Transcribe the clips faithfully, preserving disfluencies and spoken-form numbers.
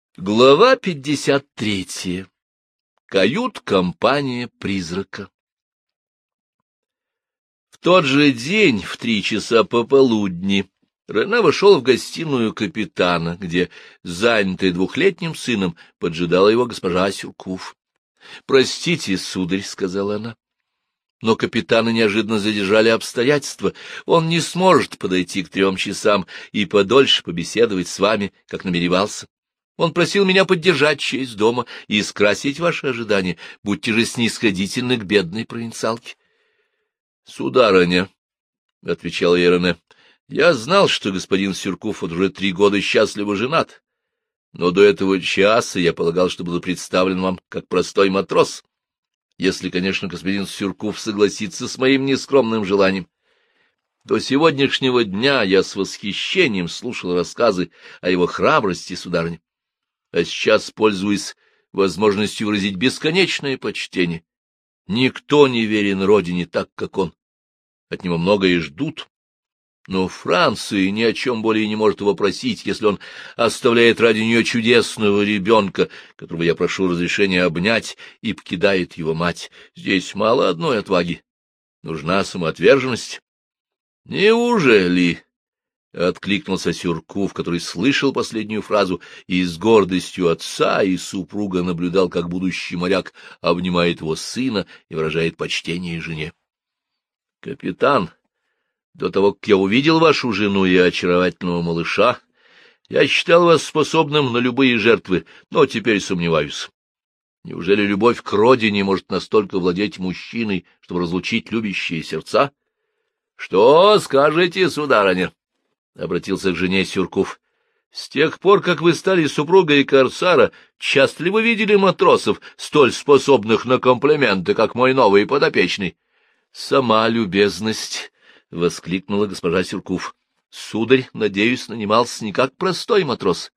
Глава пятьдесят третья. Кают-компания призрака. В тот же день, в три часа пополудни, Рене вошел в гостиную капитана, где, занятый двухлетним сыном, поджидала его госпожа Сюркуф. — Простите, сударь, — сказала она, — но капитана неожиданно задержали обстоятельства. Он не сможет подойти к трем часам и подольше побеседовать с вами, как намеревался. Он просил меня поддержать честь дома и скрасить ваши ожидания. Будьте же снисходительны к бедной провинциалке. — Сударыня, — отвечал ей Рене, — я знал, что господин Сюркуф уже три года счастливо женат, но до этого часа я полагал, что буду представлен вам как простой матрос, если, конечно, господин Сюркуф согласится с моим нескромным желанием. До сегодняшнего дня я с восхищением слушал рассказы о его храбрости, сударыня. А сейчас, пользуясь возможностью выразить бесконечное почтение, никто не верен родине так, как он. От него многое ждут, но Франция ни о чем более не может его просить, если он оставляет ради нее чудесного ребенка, которого я прошу разрешения обнять, и покидает его мать. Здесь мало одной отваги, нужна самоотверженность. Неужели... — откликнулся Сюркуф, который слышал последнюю фразу и с гордостью отца и супруга наблюдал, как будущий моряк обнимает его сына и выражает почтение жене. — Капитан, до того, как я увидел вашу жену и очаровательного малыша, я считал вас способным на любые жертвы, но теперь сомневаюсь. Неужели любовь к родине может настолько владеть мужчиной, чтобы разлучить любящие сердца? — Что скажете, сударыня? — обратился к жене Сюркуф. — С тех пор, как вы стали супругой корсара, часто ли вы видели матросов, столь способных на комплименты, как мой новый подопечный? — Сама любезность! — воскликнула госпожа Сюркуф. — Сударь, надеюсь, нанимался не как простой матрос.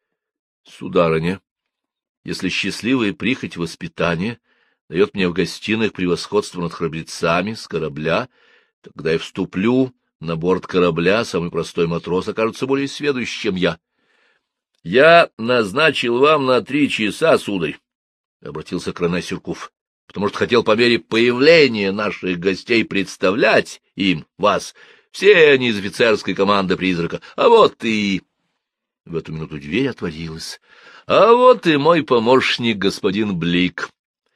— Сударыня, если счастливая прихоть воспитания дает мне в гостиных превосходство над храбрецами с корабля, тогда я вступлю на борт корабля, самый простой матрос окажется более сведущ, чем я. — Я назначил вам на три часа, сударь, — обратился к Рене Сюркуф, — потому что хотел по мере появления наших гостей представлять им, вас, все они из офицерской команды призрака. А вот и... В эту минуту дверь отворилась. — А вот и мой помощник, господин Блик.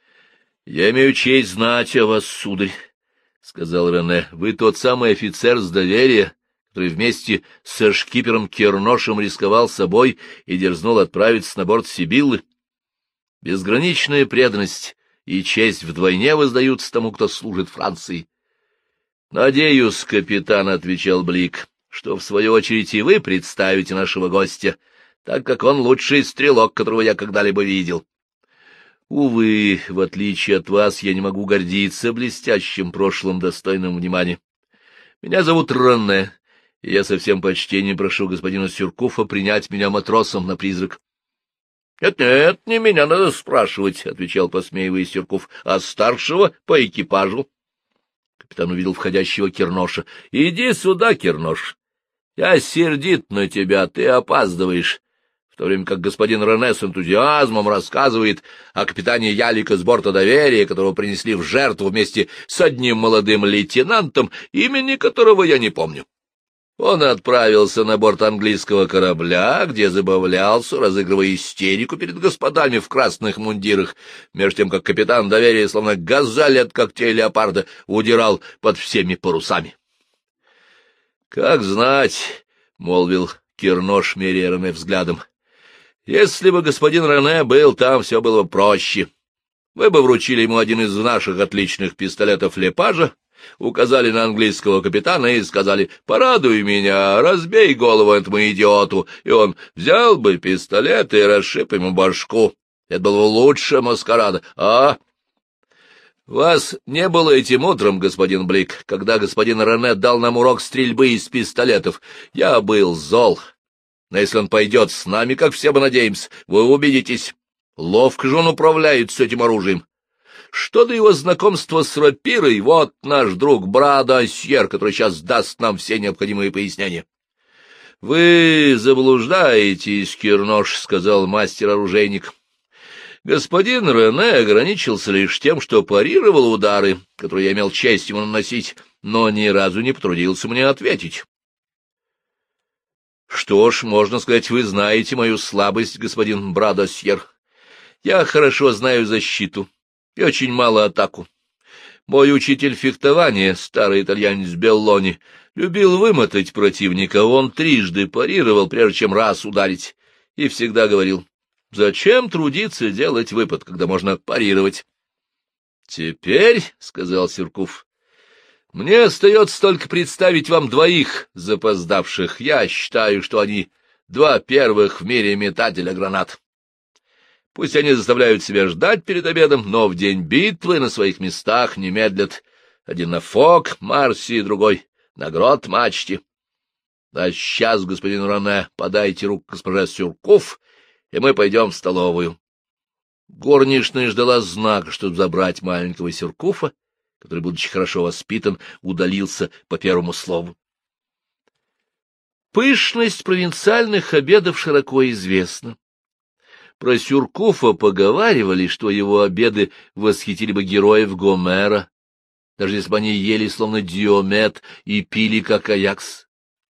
— Я имею честь знать о вас, сударь, — сказал Рене. — Вы тот самый офицер с доверия, который вместе со шкипером Керношем рисковал собой и дерзнул отправиться на борт Сибиллы. Безграничная преданность и честь вдвойне воздаются тому, кто служит Франции. — Надеюсь, капитан, — отвечал Блик, — что в свою очередь и вы представите нашего гостя, так как он лучший стрелок, которого я когда-либо видел. Увы, в отличие от вас, я не могу гордиться блестящим прошлым, достойным внимания. Меня зовут Рене, и я со всем почтением прошу господина Сюркуфа принять меня матросом на призрак. — Нет-нет, не меня надо спрашивать, — отвечал, посмеиваясь Сюркуф, — а старшего по экипажу. Капитан увидел входящего Керноша. — Иди сюда, Кернош. Я сердит на тебя, ты опаздываешь. В то время как господин Рене с энтузиазмом рассказывает о капитане Ялика с борта доверия, которого принесли в жертву вместе с одним молодым лейтенантом, имени которого я не помню. Он отправился на борт английского корабля, где забавлялся, разыгрывая истерику перед господами в красных мундирах, между тем как капитан доверия, словно газель от когтей леопарда, удирал под всеми парусами. — Как знать, — молвил Кернош, меряя Рене взглядом, — если бы господин Рене был там, все было бы проще. Вы бы вручили ему один из наших отличных пистолетов Лепажа, указали на английского капитана и сказали: «Порадуй меня, разбей голову этому идиоту», и он взял бы пистолет и расшиб ему башку. Это было бы лучше маскарада. А? Вас не было этим утром, господин Блик, когда господин Рене дал нам урок стрельбы из пистолетов. Я был зол. Но если он пойдет с нами, как все мы надеемся, вы убедитесь, ловко же он управляет с этим оружием. Что до его знакомства с рапирой, вот наш друг Брадосьер, который сейчас даст нам все необходимые пояснения. — Вы заблуждаетесь, Кирнош, — сказал мастер-оружейник. Господин Рене ограничился лишь тем, что парировал удары, которые я имел честь ему наносить, но ни разу не потрудился мне ответить. — Что ж, можно сказать, вы знаете мою слабость, господин Брадосьер. Я хорошо знаю защиту и очень мало атаку. Мой учитель фехтования, старый итальянец Беллони, любил вымотать противника, он трижды парировал, прежде чем раз ударить, и всегда говорил: зачем трудиться делать выпад, когда можно парировать? — Теперь, — сказал Сюркуф, — мне остается только представить вам двоих запоздавших. Я считаю, что они два первых в мире метателя гранат. Пусть они заставляют себя ждать перед обедом, но в день битвы на своих местах не медлят. Один на фок, Марси, другой на грот мачте. А сейчас, господин Рене, подайте руку госпоже Сюркуф, и мы пойдем в столовую. Горничная ждала знака, чтобы забрать маленького Сюркуфа, который, будучи хорошо воспитан, удалился по первому слову. Пышность провинциальных обедов широко известна. Про Сюркуфа поговаривали, что его обеды восхитили бы героев Гомера, даже если бы они ели словно Диомед и пили как Аякс.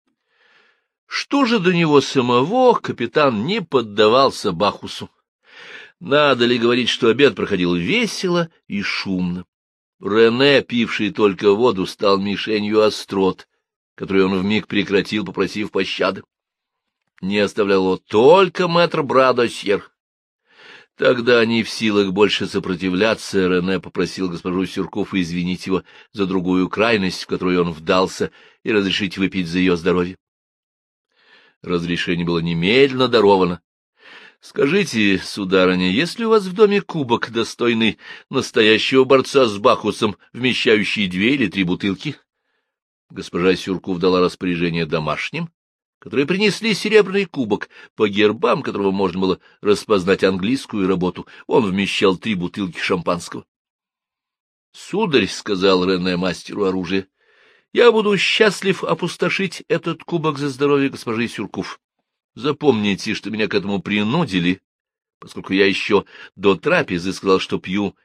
Что же до него самого, капитан не поддавался Бахусу. Надо ли говорить, что обед проходил весело и шумно? Рене, пивший только воду, стал мишенью острот, которую он вмиг прекратил, попросив пощады. Не оставлял его только мэтр Брадосьер. Тогда, не в силах больше сопротивляться, Рене попросил госпожу Сюркуф извинить его за другую крайность, в которую он вдался, и разрешить выпить за ее здоровье. Разрешение было немедленно даровано. — Скажите, сударыня, есть ли у вас в доме кубок, достойный настоящего борца с Бахусом, вмещающий две или три бутылки? Госпожа Сюркуф дала распоряжение домашним, которые принесли серебряный кубок, по гербам которого можно было распознать английскую работу. Он вмещал три бутылки шампанского. — Сударь, — сказал Рене мастеру оружия, — я буду счастлив опустошить этот кубок за здоровье госпожи Сюркуф. Запомните, что меня к этому принудили, поскольку я еще до трапезы сказал, что пью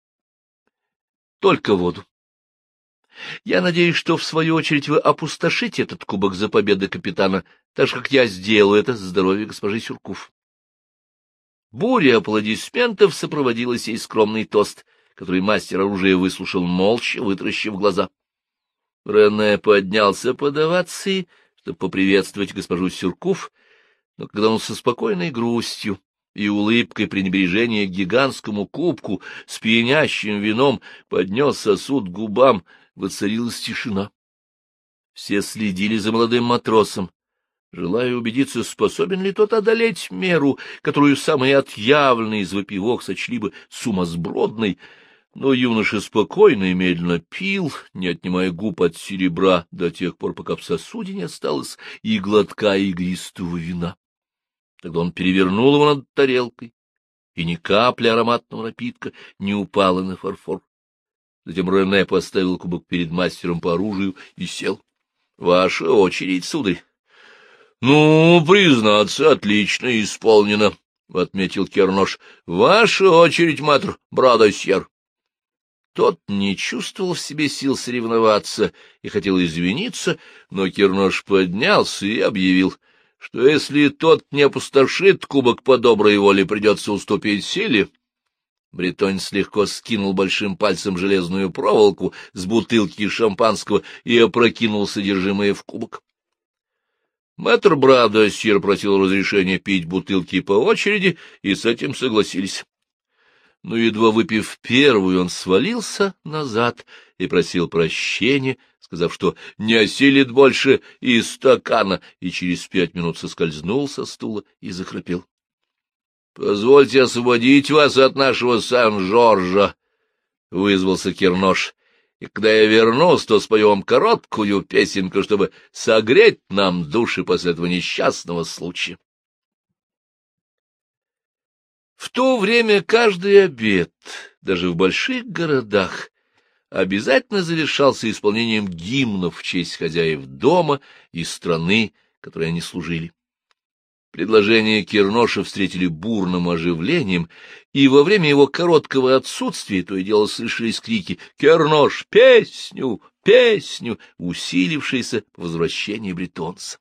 только воду. Я надеюсь, что, в свою очередь, вы опустошите этот кубок за победу капитана, так же, как я сделаю это за здоровье госпожи Сюркуф. Буря аплодисментов сопроводила сей скромный тост, который мастер оружия выслушал молча, вытаращив глаза. Рене поднялся под овацией, чтобы поприветствовать госпожу Сюркуф, но когда он со спокойной грустью и улыбкой пренебрежения к гигантскому кубку с пьянящим вином поднес сосуд к губам, воцарилась тишина. Все следили за молодым матросом, желая убедиться, способен ли тот одолеть меру, которую самые отъявленные из выпивок сочли бы сумасбродной, но юноша спокойно и медленно пил, не отнимая губ от серебра до тех пор, пока в сосуде не осталось и глотка игристого вина. Тогда он перевернул его над тарелкой, и ни капли ароматного напитка не упала на фарфор. Затем Рене поставил кубок перед мастером по оружию и сел. — Ваша очередь, сударь. — Ну, признаться, отлично исполнено, — отметил Кернош. — Ваша очередь, мэтр Брадосьер. Тот не чувствовал в себе сил соревноваться и хотел извиниться, но Кернош поднялся и объявил, что если тот не опустошит кубок по доброй воле, придется уступить силе. Бретонец легко скинул большим пальцем железную проволоку с бутылки шампанского и опрокинул содержимое в кубок. Мэтр Брадосьер просил разрешения пить бутылки по очереди, и с этим согласились. Но, едва выпив первую, он свалился назад и просил прощения, сказав, что не осилит больше из стакана, и через пять минут соскользнул со стула и захрапел. — Позвольте освободить вас от нашего Сан-Жоржа, — вызвался Кернош, — и когда я вернусь, то спою вам короткую песенку, чтобы согреть нам души после этого несчастного случая. В то время каждый обед, даже в больших городах, обязательно завершался исполнением гимнов в честь хозяев дома и страны, которой они служили. Предложение Кирноша встретили бурным оживлением, и во время его короткого отсутствия то и дело слышались крики «Кирнош, песню! Песню!», усилившиеся по возвращении бретонца.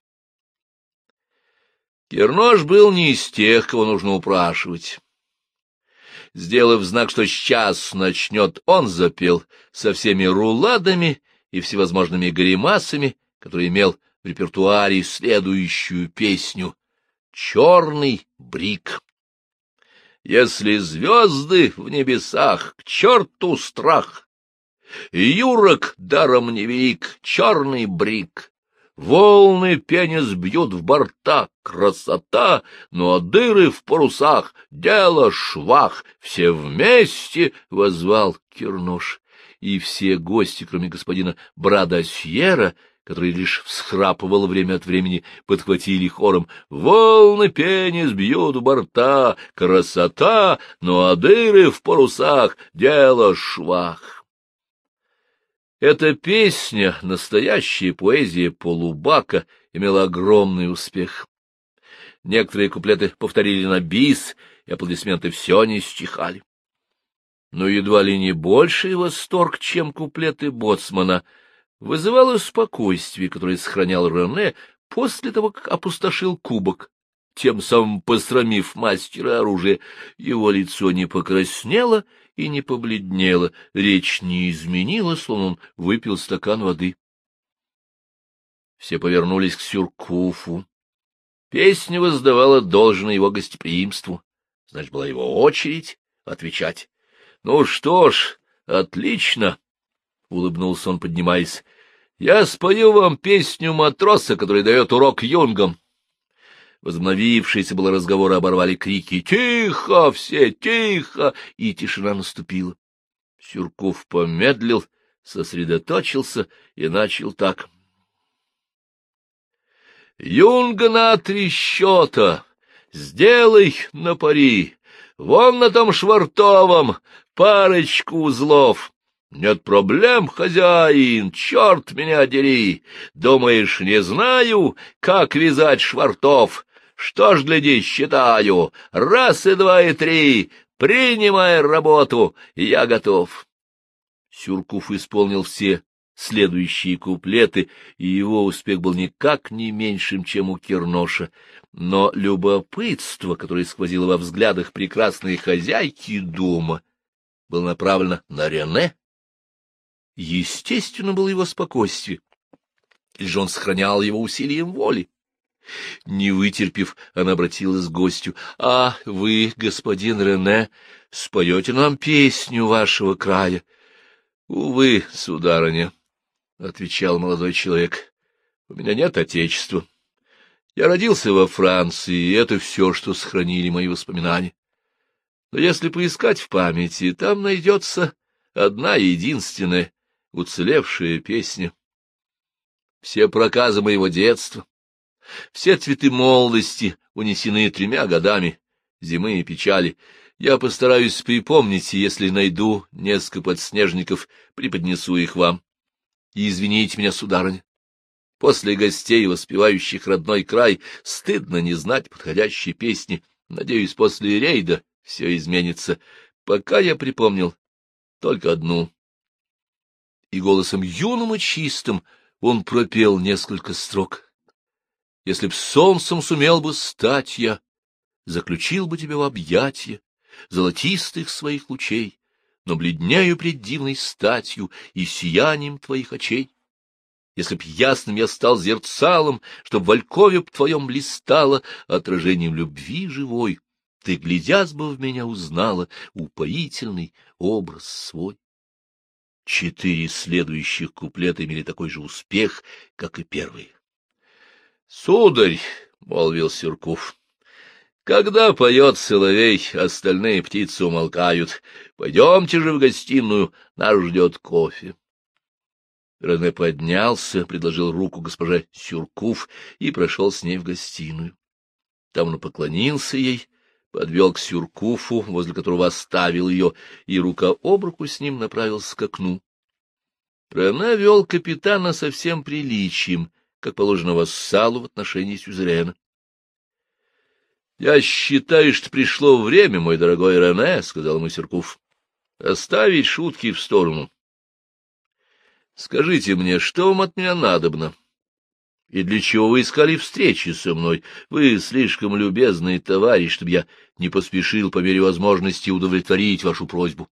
Кирнош был не из тех, кого нужно упрашивать. Сделав знак, что сейчас начнет, он запел со всеми руладами и всевозможными гримасами, который имел в репертуаре следующую песню «Черный брик». Если звезды в небесах, к черту страх, юрок даром не велик, черный брик. Волны пенис бьют в борта, красота, но дыры в парусах, дело швах. Все вместе возвал Кирнош, и все гости, кроме господина Брадосьера, который лишь всхрапывал время от времени, подхватили хором: «Волны пенис бьют в борта, красота, но дыры в парусах, дело швах». Эта песня, настоящая поэзия полубака, имела огромный успех. Некоторые куплеты повторили на бис, и аплодисменты все не стихали. Но едва ли не больший восторг, чем куплеты боцмана, вызывало спокойствие, которое сохранял Рене после того, как опустошил кубок, тем самым посрамив мастера оружия. Его лицо не покраснело и не побледнело, речь не изменила, словно он выпил стакан воды. Все повернулись к Сюркуфу. Песня воздавала должное его гостеприимству, значит, была его очередь отвечать. — Ну что ж, отлично, — улыбнулся он, поднимаясь. — Я спою вам песню матроса, который дает урок юнгам. Возобновившиеся было разговоры оборвали крики «Тихо! Все! Тихо!» и тишина наступила. Сюркуф помедлил, сосредоточился и начал так. «Юнга на три счета! Сделай на пари! Вон на том швартовом парочку узлов! Нет проблем, хозяин, черт меня дери! Думаешь, не знаю, как вязать швартов? Что ж, гляди, считаю, раз и два и три, принимай работу, я готов». Сюркуф исполнил все следующие куплеты, и его успех был никак не меньшим, чем у Кирноша. Но любопытство, которое сквозило во взглядах прекрасной хозяйки дома, было направлено на Рене. Естественно было его спокойствие, или же он сохранял его усилием воли. Не вытерпев, она обратилась к гостю. — А вы, господин Рене, споете нам песню вашего края? — Увы, сударыня, — отвечал молодой человек, — у меня нет отечества. Я родился во Франции, и это все, что сохранили мои воспоминания. Но если поискать в памяти, там найдется одна единственная уцелевшая песня. Все проказы моего детства, все цветы молодости унесены тремя годами зимы и печали. Я постараюсь припомнить, и если найду несколько подснежников, преподнесу их вам. И извините меня, сударыня, после гостей, воспевающих родной край, стыдно не знать подходящей песни. Надеюсь, после рейда все изменится. Пока я припомнил только одну. И голосом юным и чистым он пропел несколько строк. Если б солнцем сумел бы стать я, заключил бы тебя в объятия золотистых своих лучей, но бледнею пред дивной статью и сиянием твоих очей. Если б ясным я стал зерцалом, чтоб в алькове б твоем блистало отражением любви живой, ты, глядясь бы в меня, узнала упоительный образ свой. Четыре следующих куплета имели такой же успех, как и первые. — Сударь, — молвил Сюркуф, — когда поет соловей, остальные птицы умолкают. Пойдемте же в гостиную, нас ждет кофе. Рене поднялся, предложил руку госпоже Сюркуф и прошел с ней в гостиную. Там он поклонился ей, подвел к Сюркуфу, возле которого оставил ее, и рука об руку с ним направился к окну. Рене вел капитана со всем приличием, как положено вассалу в отношении сюзерена. — Я считаю, что пришло время, мой дорогой Рене, — сказал ему Сюркуф, — оставить шутки в сторону. Скажите мне, что вам от меня надобно? И для чего вы искали встречи со мной? Вы слишком любезный товарищ, чтобы я не поспешил по мере возможности удовлетворить вашу просьбу.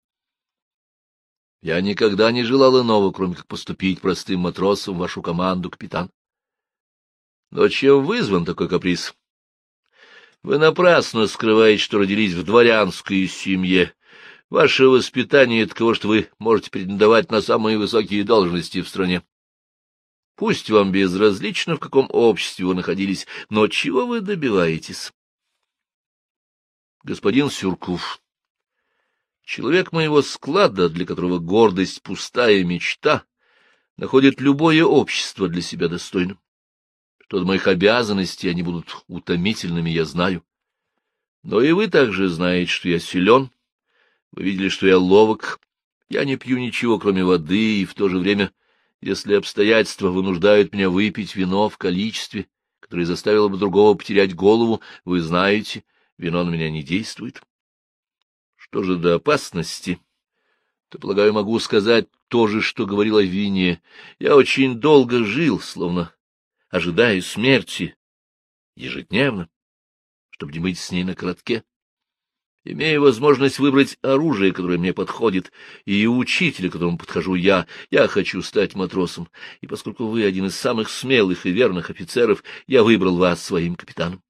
Я никогда не желал иного, кроме как поступить простым матросом в вашу команду, капитан. Но чем вызван такой каприз? Вы напрасно скрываете, что родились в дворянской семье. Ваше воспитание таково, что вы можете претендовать на самые высокие должности в стране. Пусть вам безразлично, в каком обществе вы находились, но чего вы добиваетесь? Господин Сюркуф, человек моего склада, для которого гордость — пустая мечта, находит любое общество для себя достойным. Что до моих обязанностей, они будут утомительными, я знаю. Но и вы также знаете, что я силен. Вы видели, что я ловок. Я не пью ничего, кроме воды, и в то же время, если обстоятельства вынуждают меня выпить вино в количестве, которое заставило бы другого потерять голову, вы знаете, вино на меня не действует. Что же до опасности, то, полагаю, могу сказать то же, что говорил о вине. Я очень долго жил, словно ожидая смерти, ежедневно, чтобы не быть с ней на коротке. Имея возможность выбрать оружие, которое мне подходит, и учителя, которому подхожу я, я хочу стать матросом, и поскольку вы один из самых смелых и верных офицеров, я выбрал вас своим капитаном.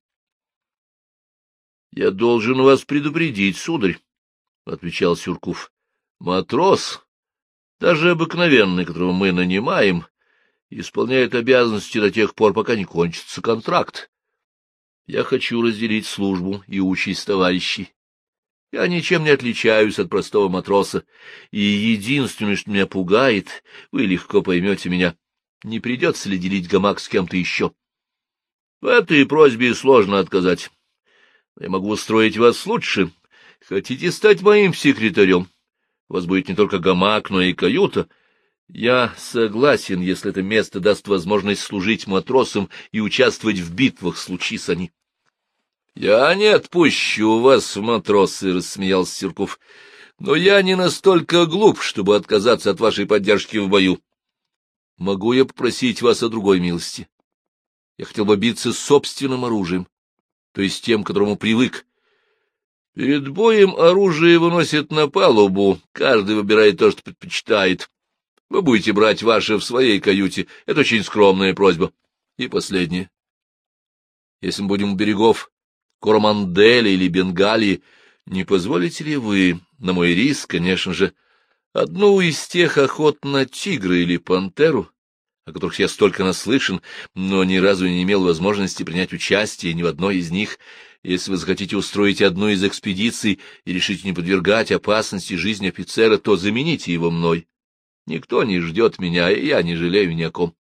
— Я должен вас предупредить, сударь, — отвечал Сюркуф. — Матрос, даже обыкновенный, которого мы нанимаем, исполняет обязанности до тех пор, пока не кончится контракт. Я хочу разделить службу и участь товарищей. Я ничем не отличаюсь от простого матроса, и единственное, что меня пугает, вы легко поймете меня, не придется ли делить гамак с кем-то еще. В этой просьбе сложно отказать. Я могу устроить вас лучше. Хотите стать моим секретарем? У вас будет не только гамак, но и каюта. Я согласен, если это место даст возможность служить матросам и участвовать в битвах, случись они. — Я не отпущу вас в матросы, — рассмеялся Сюркуф, — но я не настолько глуп, чтобы отказаться от вашей поддержки в бою. Могу я попросить вас о другой милости? Я хотел бы биться собственным оружием, то есть тем, к которому привык. Перед боем оружие выносят на палубу, каждый выбирает то, что предпочитает. Вы будете брать ваше в своей каюте, это очень скромная просьба. И последнее. Если мы будем у берегов Короманделя или Бенгалии, не позволите ли вы, на мой риск, конечно же, одну из тех охот на тигра или пантеру, о которых я столько наслышан, но ни разу не имел возможности принять участие ни в одной из них? Если вы захотите устроить одну из экспедиций и решите не подвергать опасности жизни офицера, то замените его мной. Никто не ждет меня, и я не жалею ни о ком.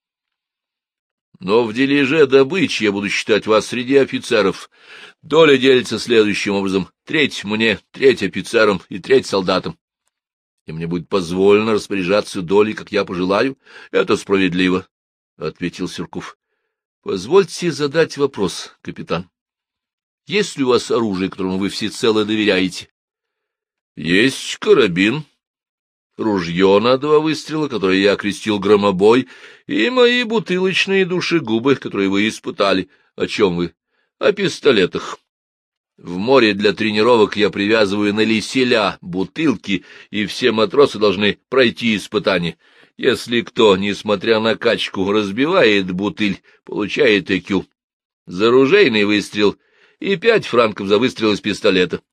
Но в дележе добычи я буду считать вас среди офицеров. Доля делится следующим образом: треть мне, треть офицерам и треть солдатам. И мне будет позволено распоряжаться долей, как я пожелаю. Это справедливо, — ответил Сюркуф. — Позвольте задать вопрос, капитан. Есть ли у вас оружие, которому вы всецело доверяете? — Есть карабин, ружье на два выстрела, которое я окрестил громобой, и мои бутылочные душегубы, которые вы испытали. О чем вы? О пистолетах. В море для тренировок я привязываю на леселя бутылки, и все матросы должны пройти испытание. Если кто, несмотря на качку, разбивает бутыль, получает ЭКЮ. За ружейный выстрел и пять франков за выстрел из пистолета.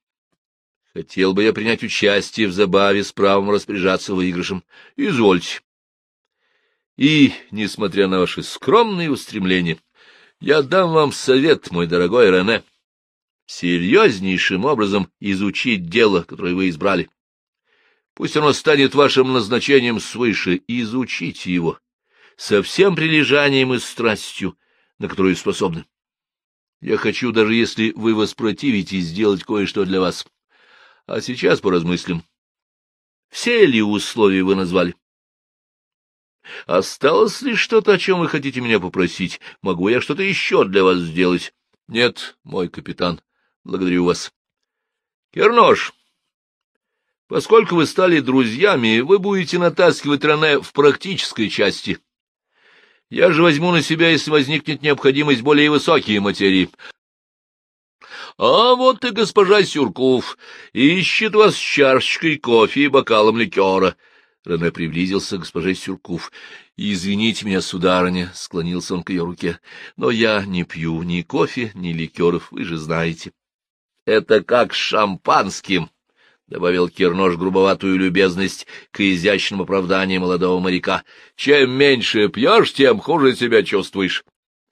Хотел бы я принять участие в забаве с правом распоряжаться выигрышем. Извольте. И, несмотря на ваши скромные устремления, я дам вам совет, мой дорогой Рене, серьезнейшим образом изучить дело, которое вы избрали. Пусть оно станет вашим назначением свыше, и изучите его со всем прилежанием и страстью, на которую способны. Я хочу, даже если вы воспротивитесь, сделать кое-что для вас. А сейчас поразмыслим. Все ли условия вы назвали? Осталось ли что-то, о чем вы хотите меня попросить? Могу я что-то еще для вас сделать? — Нет, мой капитан, благодарю вас. — Кернош, поскольку вы стали друзьями, вы будете натаскивать Рене в практической части. Я же возьму на себя, если возникнет необходимость, более высокие материи. А вот и госпожа Сюркуф ищет вас с чашечкой кофе и бокалом ликера. Рене приблизился к госпоже Сюркуф. — Извините меня, сударыня, — склонился он к ее руке, — но я не пью ни кофе, ни ликеров, вы же знаете. — Это как с шампанским, — добавил Кернош грубоватую любезность к изящным оправданиям молодого моряка. — Чем меньше пьешь, тем хуже себя чувствуешь.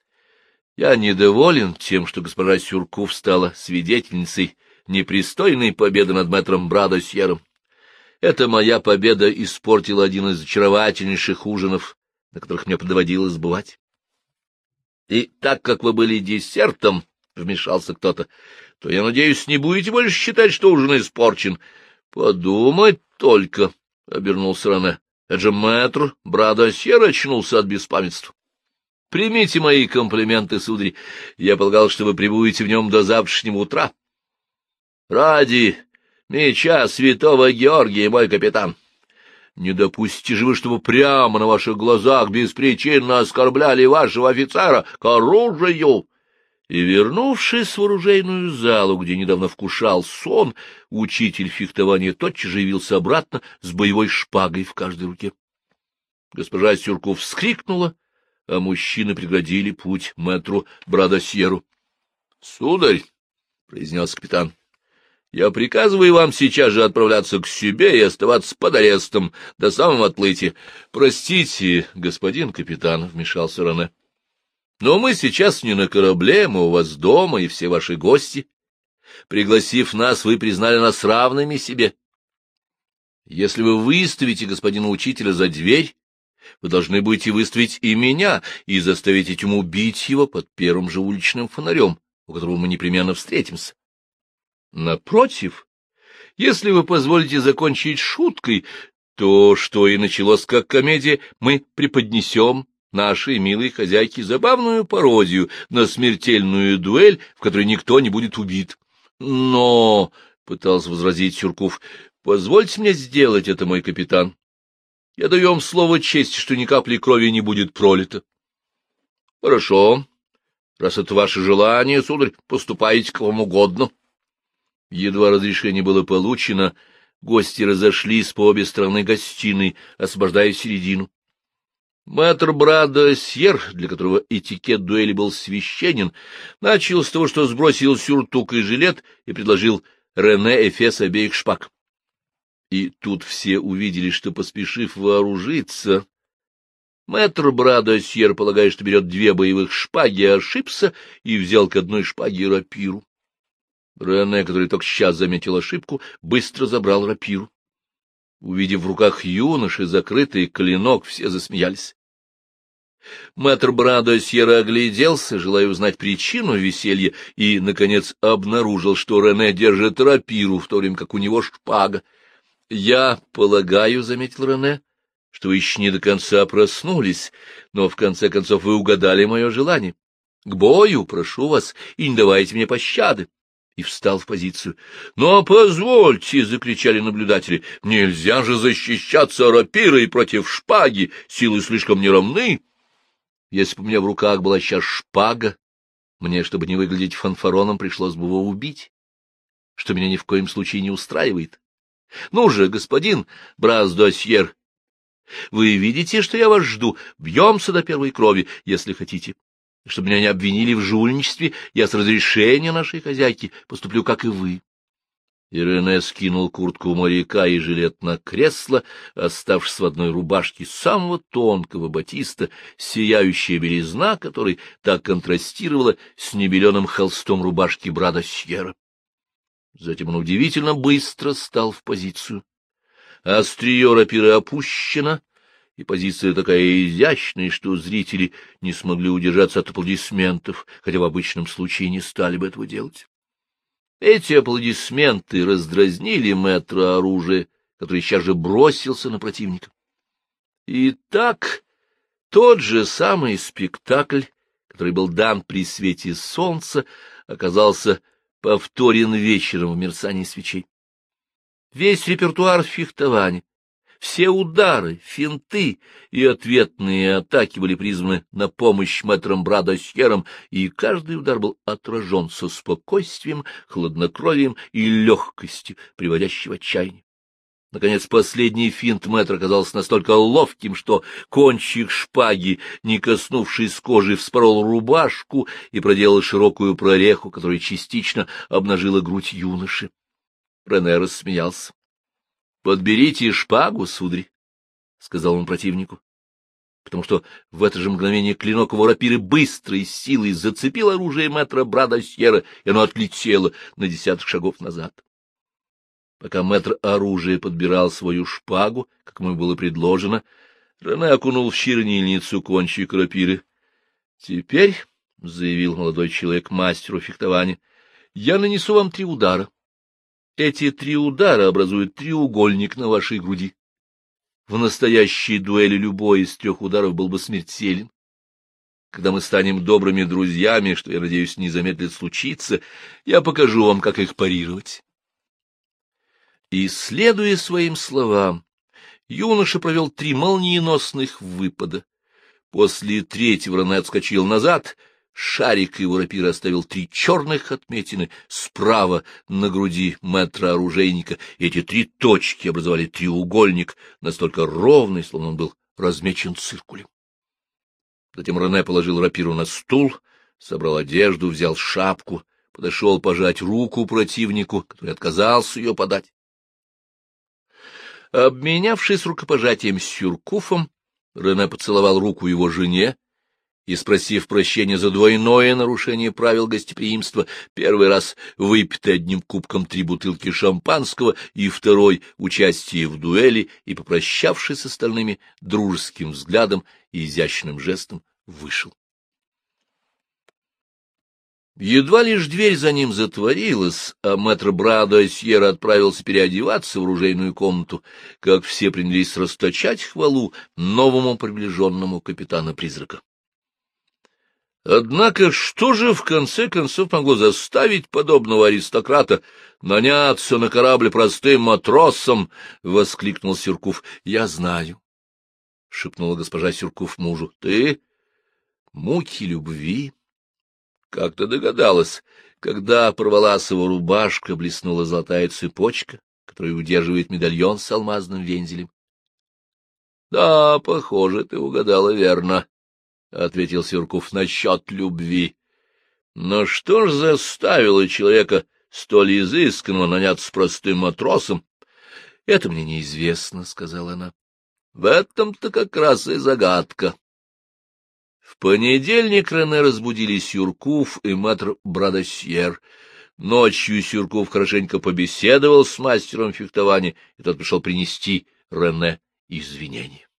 Я недоволен тем, что госпожа Сюркуф стала свидетельницей непристойной победы над мэтром Брадосьером. Эта моя победа испортила один из очаровательнейших ужинов, на которых мне доводилось бывать. И так как вы были десертом, — вмешался кто-то, — то, я надеюсь, не будете больше считать, что ужин испорчен. — Подумать только, — обернулся Рене, — это же мэтр Брадосьер очнулся от беспамятства. Примите мои комплименты, сударь. Я полагал, что вы пребудете в нем до завтрашнего утра. Ради меча святого Георгия, мой капитан. Не допустите же вы, чтобы прямо на ваших глазах беспричинно оскорбляли вашего офицера к оружию. И, вернувшись в оружейную залу, где недавно вкушал сон, учитель фехтования тотчас же явился обратно с боевой шпагой в каждой руке. Госпожа Сюркуф вскрикнула, а мужчины преградили путь мэтру Брадосьеру. — Сударь, — произнес капитан, — я приказываю вам сейчас же отправляться к себе и оставаться под арестом до самого отплытия. — Простите, господин капитан, — вмешался Рене, — но мы сейчас не на корабле, мы у вас дома, и все ваши гости. Пригласив нас, вы признали нас равными себе. Если вы выставите господина учителя за дверь, вы должны будете выставить и меня и заставить этим убить его под первым же уличным фонарем, у которого мы непременно встретимся. Напротив, если вы позволите закончить шуткой, то, что и началось как комедия, мы преподнесем нашей милой хозяйке забавную пародию на смертельную дуэль, в которой никто не будет убит. Но, — пытался возразить Сюркуф, — позвольте мне сделать это, мой капитан. Я даю вам слово чести, что ни капли крови не будет пролито. — Хорошо. Раз это ваше желание, сударь, поступайте к вам угодно. Едва разрешение было получено, гости разошлись по обе стороны гостиной, освобождая середину. Мэтр Брадосьер, для которого этикет дуэли был священен, начал с того, что сбросил сюртук и жилет и предложил Рене эфес обеих шпаг. И тут все увидели, что, поспешив вооружиться, мэтр Брадосьер, полагая, что берет две боевых шпаги, ошибся и взял к одной шпаге рапиру. Рене, который только сейчас заметил ошибку, быстро забрал рапиру. Увидев в руках юноши закрытый клинок, все засмеялись. Мэтр Брадосьер огляделся, желая узнать причину веселья, и, наконец, обнаружил, что Рене держит рапиру, в то время как у него шпага. — Я полагаю, — заметил Рене, — что вы еще не до конца проснулись, но в конце концов вы угадали мое желание. К бою, прошу вас, и не давайте мне пощады. И встал в позицию. — Но позвольте, — закричали наблюдатели, — нельзя же защищаться рапирой против шпаги, силы слишком неравны. Если бы у меня в руках была сейчас шпага, мне, чтобы не выглядеть фанфароном, пришлось бы его убить, что меня ни в коем случае не устраивает. Ну же, господин Брадосьер, вы видите, что я вас жду. Бьемся до первой крови, если хотите. Чтобы меня не обвинили в жульничестве, я с разрешения нашей хозяйки поступлю, как и вы. И Рене скинул куртку моряка и жилет на кресло, оставшись в одной рубашке самого тонкого батиста, сияющая белизна, которой так контрастировала с небеленым холстом рубашки Брадосьера. Затем он удивительно быстро стал в позицию. Острие рапиры опущено, и позиция такая изящная, что зрители не смогли удержаться от аплодисментов, хотя в обычном случае не стали бы этого делать. Эти аплодисменты раздразнили мэтра оружия, который сейчас же бросился на противника. И так Тот же самый спектакль, который был дан при свете солнца, оказался повторен вечером в мерцании свечей. Весь репертуар фехтования, все удары, финты и ответные атаки были призваны на помощь мэтрам Брадосьерам, и каждый удар был отражен со спокойствием, хладнокровием и легкостью, приводящей в отчаяние. Наконец, последний финт мэтра оказался настолько ловким, что кончик шпаги, не коснувшись кожи, вспорол рубашку и проделал широкую прореху, которая частично обнажила грудь юноши. Рене рассмеялся. — Подберите шпагу, сударь, — сказал он противнику, потому что в это же мгновение клинок его рапиры быстрой силой зацепил оружие мэтра Брадосьера, и оно отлетело на десяток шагов назад. Пока мэтр оружия подбирал свою шпагу, как ему было предложено, Рене окунул в чернильницу кончик рапиры. — Теперь, — заявил молодой человек мастеру фехтования, — я нанесу вам три удара. Эти три удара образуют треугольник на вашей груди. В настоящей дуэли любой из трех ударов был бы смертелен. Когда мы станем добрыми друзьями, что, я надеюсь, не замедлит случиться, я покажу вам, как их парировать. И, следуя своим словам, юноша провел три молниеносных выпада. После третьего Рене отскочил назад, шарик его рапиры оставил три черных отметины справа на груди мэтра-оружейника, и эти три точки образовали треугольник, настолько ровный, словно он был размечен циркулем. Затем Рене положил рапиру на стул, собрал одежду, взял шапку, подошел пожать руку противнику, который отказался ее подать. Обменявшись рукопожатием с Сюркуфом, Рене поцеловал руку его жене и, спросив прощения за двойное нарушение правил гостеприимства, первый раз выпитый одним кубком три бутылки шампанского и второй — участие в дуэли, и, попрощавшись с остальными, дружеским взглядом и изящным жестом вышел. Едва лишь дверь за ним затворилась, а мэтр Брадосьер отправился переодеваться в оружейную комнату, как все принялись расточать хвалу новому приближенному капитана-призрака. Однако что же в конце концов могло заставить подобного аристократа наняться на корабль простым матросом? — воскликнул Сюркуф. — Я знаю, — шепнула госпожа Сюркуф мужу. — Ты? Муки любви. Как ты догадалась, когда порвалась его рубашка, блеснула золотая цепочка, которая удерживает медальон с алмазным вензелем? — Да, похоже, ты угадала верно, — ответил Сюркуф, — насчет любви. Но что ж заставило человека столь изысканного наняться простым матросом? — Это мне неизвестно, — сказала она. — В этом-то как раз и загадка. В понедельник Рене разбудили Сюркуф и мэтр Брадосьер. Ночью Сюркуф хорошенько побеседовал с мастером фехтования, и тот пришел принести Рене извинения.